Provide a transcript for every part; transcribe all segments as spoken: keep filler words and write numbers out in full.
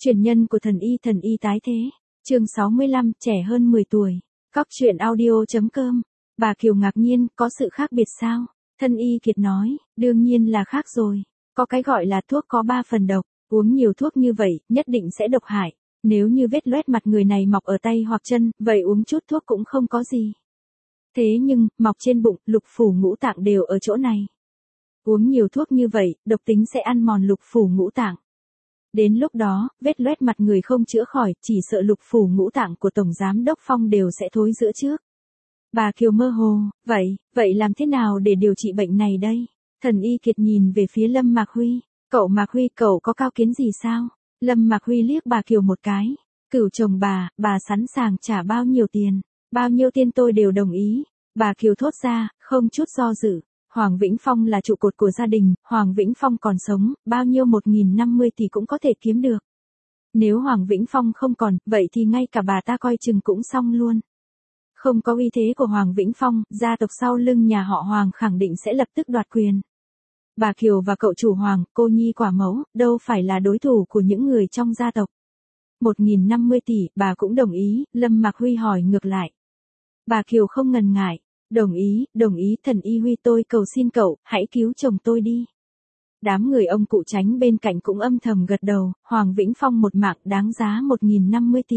Truyền nhân của thần y thần y tái thế. Chương sáu mươi lăm, trẻ hơn mười tuổi. Cóc truyện audio.com. Bà Kiều ngạc nhiên, có sự khác biệt sao? Thân y Kiệt nói, đương nhiên là khác rồi. Có cái gọi là thuốc có ba phần độc, uống nhiều thuốc như vậy, nhất định sẽ độc hại. Nếu như vết loét mặt người này mọc ở tay hoặc chân, vậy uống chút thuốc cũng không có gì. Thế nhưng, mọc trên bụng, lục phủ ngũ tạng đều ở chỗ này. Uống nhiều thuốc như vậy, độc tính sẽ ăn mòn lục phủ ngũ tạng. Đến lúc đó, vết loét mặt người không chữa khỏi, chỉ sợ lục phủ ngũ tạng của Tổng Giám Đốc Phong đều sẽ thối rữa trước. Bà Kiều mơ hồ, vậy, vậy làm thế nào để điều trị bệnh này đây? Thần y Kiệt nhìn về phía Lâm Mạc Huy, cậu Mạc Huy, cậu có cao kiến gì sao? Lâm Mạc Huy liếc bà Kiều một cái, cửu chồng bà, bà sẵn sàng trả bao nhiêu tiền? Bao nhiêu tiền tôi đều đồng ý. Bà Kiều thốt ra, không chút do dự. Hoàng Vĩnh Phong là trụ cột của gia đình, Hoàng Vĩnh Phong còn sống, bao nhiêu một nghìn năm mươi tỷ cũng có thể kiếm được. Nếu Hoàng Vĩnh Phong không còn, vậy thì ngay cả bà ta coi chừng cũng xong luôn. Không có uy thế của Hoàng Vĩnh Phong, gia tộc sau lưng nhà họ Hoàng khẳng định sẽ lập tức đoạt quyền. Bà Kiều và cậu chủ Hoàng, cô nhi quả mẫu, đâu phải là đối thủ của những người trong gia tộc. một nghìn năm mươi tỷ, bà cũng đồng ý, Lâm Mạc Huy hỏi ngược lại. Bà Kiều không ngần ngại. Đồng ý, đồng ý, thần y Huy, tôi cầu xin cậu, hãy cứu chồng tôi đi. Đám người ông cụ Tránh bên cạnh cũng âm thầm gật đầu, Hoàng Vĩnh Phong một mạng đáng giá một nghìn năm mươi tỷ.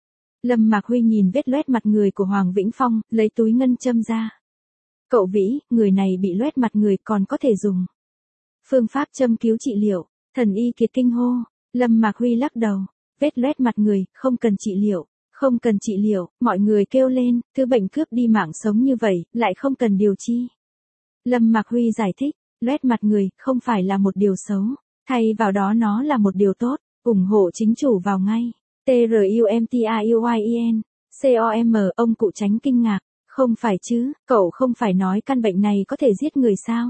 Lâm Mạc Huy nhìn vết loét mặt người của Hoàng Vĩnh Phong, lấy túi ngân châm ra. Cậu Vĩ, người này bị loét mặt người còn có thể dùng. Phương pháp châm cứu trị liệu, thần y Kiệt kinh hô, Lâm Mạc Huy lắc đầu, vết loét mặt người, không cần trị liệu. Không cần trị liệu, mọi người kêu lên, thứ bệnh cướp đi mạng sống như vậy, lại không cần điều chi. Lâm Mạc Huy giải thích, loét mặt người, không phải là một điều xấu, thay vào đó nó là một điều tốt, ủng hộ chính chủ vào ngay. T R U M T I U Y E N, C O M, ông cụ Tránh kinh ngạc, không phải chứ, cậu không phải nói căn bệnh này có thể giết người sao?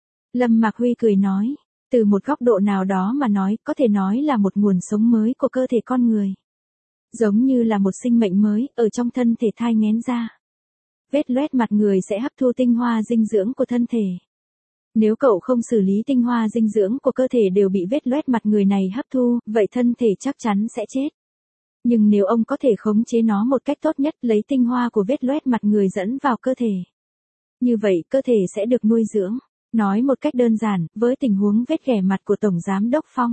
Lâm Mạc Huy cười nói, từ một góc độ nào đó mà nói, có thể nói là một nguồn sống mới của cơ thể con người. Giống như là một sinh mệnh mới, ở trong thân thể thai nghén ra. Vết loét mặt người sẽ hấp thu tinh hoa dinh dưỡng của thân thể. Nếu cậu không xử lý tinh hoa dinh dưỡng của cơ thể đều bị vết loét mặt người này hấp thu, vậy thân thể chắc chắn sẽ chết. Nhưng nếu ông có thể khống chế nó một cách tốt nhất, lấy tinh hoa của vết loét mặt người dẫn vào cơ thể. Như vậy, cơ thể sẽ được nuôi dưỡng. Nói một cách đơn giản, với tình huống vết ghẻ mặt của Tổng Giám Đốc Phong.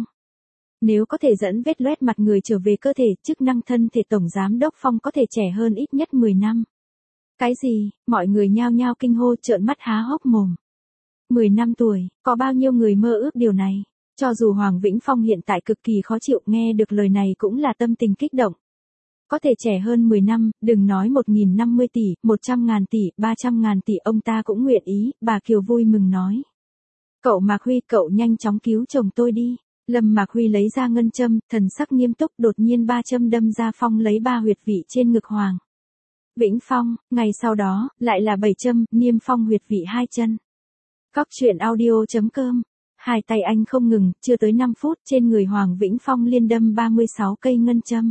Nếu có thể dẫn vết loét mặt người trở về cơ thể, chức năng thân thể Tổng Giám Đốc Phong có thể trẻ hơn ít nhất mười năm. Cái gì? Mọi người nhao nhao kinh hô trợn mắt há hốc mồm. mười năm tuổi, có bao nhiêu người mơ ước điều này? Cho dù Hoàng Vĩnh Phong hiện tại cực kỳ khó chịu, nghe được lời này cũng là tâm tình kích động. Có thể trẻ hơn mười năm, đừng nói một nghìn năm mươi tỷ, một trăm ngàn tỷ, ba trăm ngàn tỷ, ông ta cũng nguyện ý, bà Kiều vui mừng nói. Cậu Mạc Huy, cậu nhanh chóng cứu chồng tôi đi. Lâm Mạc Huy lấy ra ngân châm, thần sắc nghiêm túc, đột nhiên ba châm đâm ra Phong lấy ba huyệt vị trên ngực Hoàng Vĩnh Phong, ngày sau đó, lại là bảy châm, niêm phong huyệt vị hai chân. Cóc truyện audio.com. Hai tay anh không ngừng, chưa tới năm phút, trên người Hoàng Vĩnh Phong liên đâm ba mươi sáu cây ngân châm.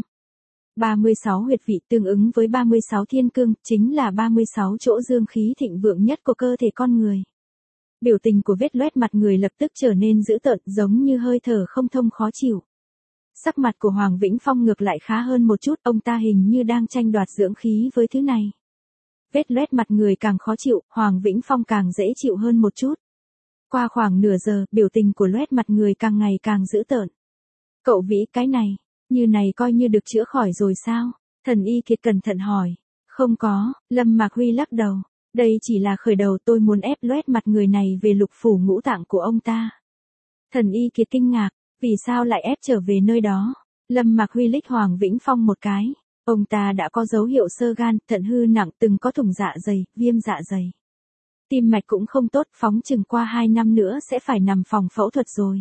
ba mươi sáu huyệt vị tương ứng với ba mươi sáu thiên cương, chính là ba mươi sáu chỗ dương khí thịnh vượng nhất của cơ thể con người. Biểu tình của vết loét mặt người lập tức trở nên dữ tợn, giống như hơi thở không thông khó chịu. Sắc mặt của Hoàng Vĩnh Phong ngược lại khá hơn một chút, ông ta hình như đang tranh đoạt dưỡng khí với thứ này. Vết loét mặt người càng khó chịu, Hoàng Vĩnh Phong càng dễ chịu hơn một chút. Qua khoảng nửa giờ, biểu tình của loét mặt người càng ngày càng dữ tợn. Cậu Vĩ, cái này, như này coi như được chữa khỏi rồi sao? Thần y Kiệt cẩn thận hỏi. Không có, Lâm Mạc Huy lắc đầu. Đây chỉ là khởi đầu, tôi muốn ép loét mặt người này về lục phủ ngũ tạng của ông ta. Thần y Kiệt kinh ngạc, vì sao lại ép trở về nơi đó? Lâm Mạc Huy liếc Hoàng Vĩnh Phong một cái. Ông ta đã có dấu hiệu xơ gan, thận hư nặng, từng có thủng dạ dày, viêm dạ dày. Tim mạch cũng không tốt, phóng chừng qua hai năm nữa sẽ phải nằm phòng phẫu thuật rồi.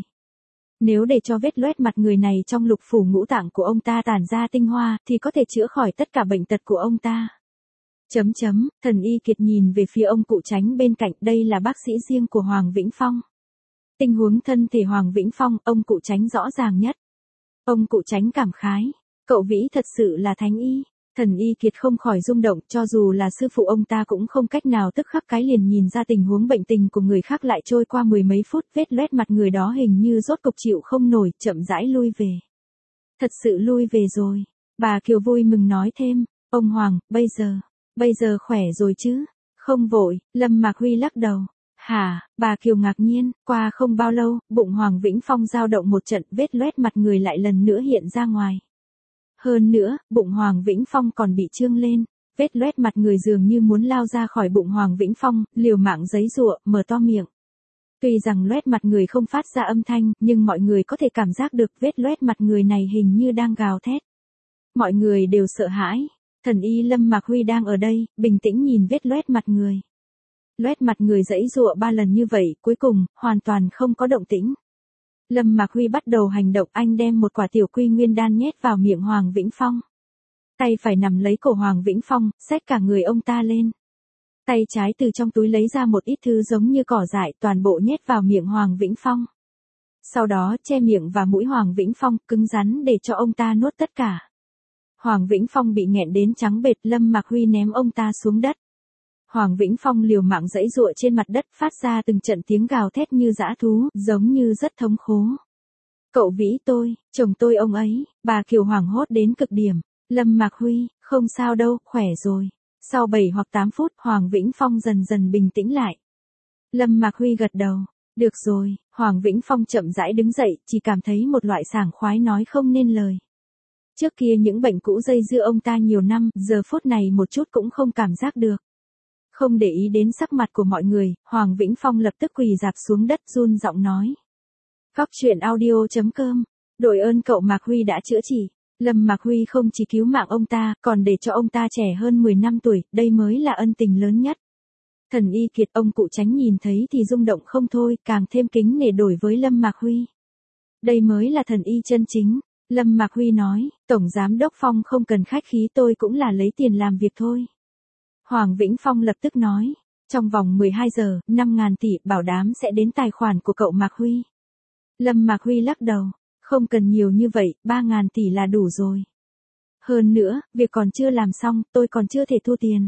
Nếu để cho vết loét mặt người này trong lục phủ ngũ tạng của ông ta tản ra tinh hoa, thì có thể chữa khỏi tất cả bệnh tật của ông ta. Chấm chấm, thần y Kiệt nhìn về phía ông cụ Tránh bên cạnh, đây là bác sĩ riêng của Hoàng Vĩnh Phong. Tình huống thân thể Hoàng Vĩnh Phong, ông cụ Tránh rõ ràng nhất. Ông cụ Tránh cảm khái, cậu Vĩ thật sự là thánh y. Thần y Kiệt không khỏi rung động, cho dù là sư phụ ông ta cũng không cách nào tức khắc cái liền nhìn ra tình huống bệnh tình của người khác. Lại trôi qua mười mấy phút, vết loét mặt người đó hình như rốt cục chịu không nổi, chậm rãi lui về. Thật sự lui về rồi. Bà Kiều vui mừng nói thêm, ông Hoàng, bây giờ, bây giờ khỏe rồi chứ? Không vội, Lâm Mạc Huy lắc đầu. Hả, bà Kiều ngạc nhiên, qua không bao lâu, bụng Hoàng Vĩnh Phong dao động một trận, vết loét mặt người lại lần nữa hiện ra ngoài. Hơn nữa, bụng Hoàng Vĩnh Phong còn bị trương lên, vết loét mặt người dường như muốn lao ra khỏi bụng Hoàng Vĩnh Phong, liều mạng giãy giụa, mở to miệng. Tuy rằng loét mặt người không phát ra âm thanh, nhưng mọi người có thể cảm giác được vết loét mặt người này hình như đang gào thét. Mọi người đều sợ hãi. Thần y Lâm Mạc Huy đang ở đây, bình tĩnh nhìn vết loét mặt người. Loét mặt người giãy giụa ba lần như vậy, cuối cùng, hoàn toàn không có động tĩnh. Lâm Mạc Huy bắt đầu hành động, anh đem một quả tiểu quy nguyên đan nhét vào miệng Hoàng Vĩnh Phong. Tay phải nằm lấy cổ Hoàng Vĩnh Phong, xách cả người ông ta lên. Tay trái từ trong túi lấy ra một ít thứ giống như cỏ dại, toàn bộ nhét vào miệng Hoàng Vĩnh Phong. Sau đó che miệng và mũi Hoàng Vĩnh Phong, cứng rắn để cho ông ta nuốt tất cả. Hoàng Vĩnh Phong bị nghẹn đến trắng bệch, Lâm Mạc Huy ném ông ta xuống đất. Hoàng Vĩnh Phong liều mạng giãy giụa trên mặt đất, phát ra từng trận tiếng gào thét như dã thú, giống như rất thống khổ. Cậu Vĩ tôi, chồng tôi ông ấy, bà Kiều hoảng hốt đến cực điểm. Lâm Mạc Huy, không sao đâu, khỏe rồi. Sau bảy hoặc tám phút, Hoàng Vĩnh Phong dần dần bình tĩnh lại. Lâm Mạc Huy gật đầu. Được rồi, Hoàng Vĩnh Phong chậm rãi đứng dậy, chỉ cảm thấy một loại sảng khoái nói không nên lời. Trước kia những bệnh cũ dây dưa ông ta nhiều năm, giờ phút này một chút cũng không cảm giác được. Không để ý đến sắc mặt của mọi người, Hoàng Vĩnh Phong lập tức quỳ rạp xuống đất run giọng nói. Góc truyện audio chấm com. Đội ơn cậu Mạc Huy đã chữa trị. Lâm Mạc Huy không chỉ cứu mạng ông ta, còn để cho ông ta trẻ hơn mười năm tuổi, đây mới là ân tình lớn nhất. Thần y Kiệt ông cụ Tránh nhìn thấy thì rung động không thôi, càng thêm kính nể đổi với Lâm Mạc Huy. Đây mới là thần y chân chính. Lâm Mạc Huy nói, Tổng Giám Đốc Phong không cần khách khí, tôi cũng là lấy tiền làm việc thôi. Hoàng Vĩnh Phong lập tức nói, trong vòng mười hai giờ, năm ngàn tỷ bảo đảm sẽ đến tài khoản của cậu Mạc Huy. Lâm Mạc Huy lắc đầu, không cần nhiều như vậy, ba ngàn tỷ là đủ rồi. Hơn nữa, việc còn chưa làm xong, tôi còn chưa thể thu tiền.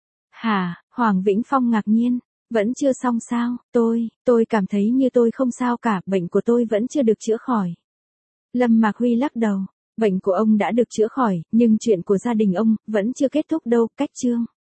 Hả, Hoàng Vĩnh Phong ngạc nhiên, vẫn chưa xong sao, tôi, tôi cảm thấy như tôi không sao cả, bệnh của tôi vẫn chưa được chữa khỏi. Lâm Mạc Huy lắc đầu, bệnh của ông đã được chữa khỏi, nhưng chuyện của gia đình ông, vẫn chưa kết thúc đâu, cách chương.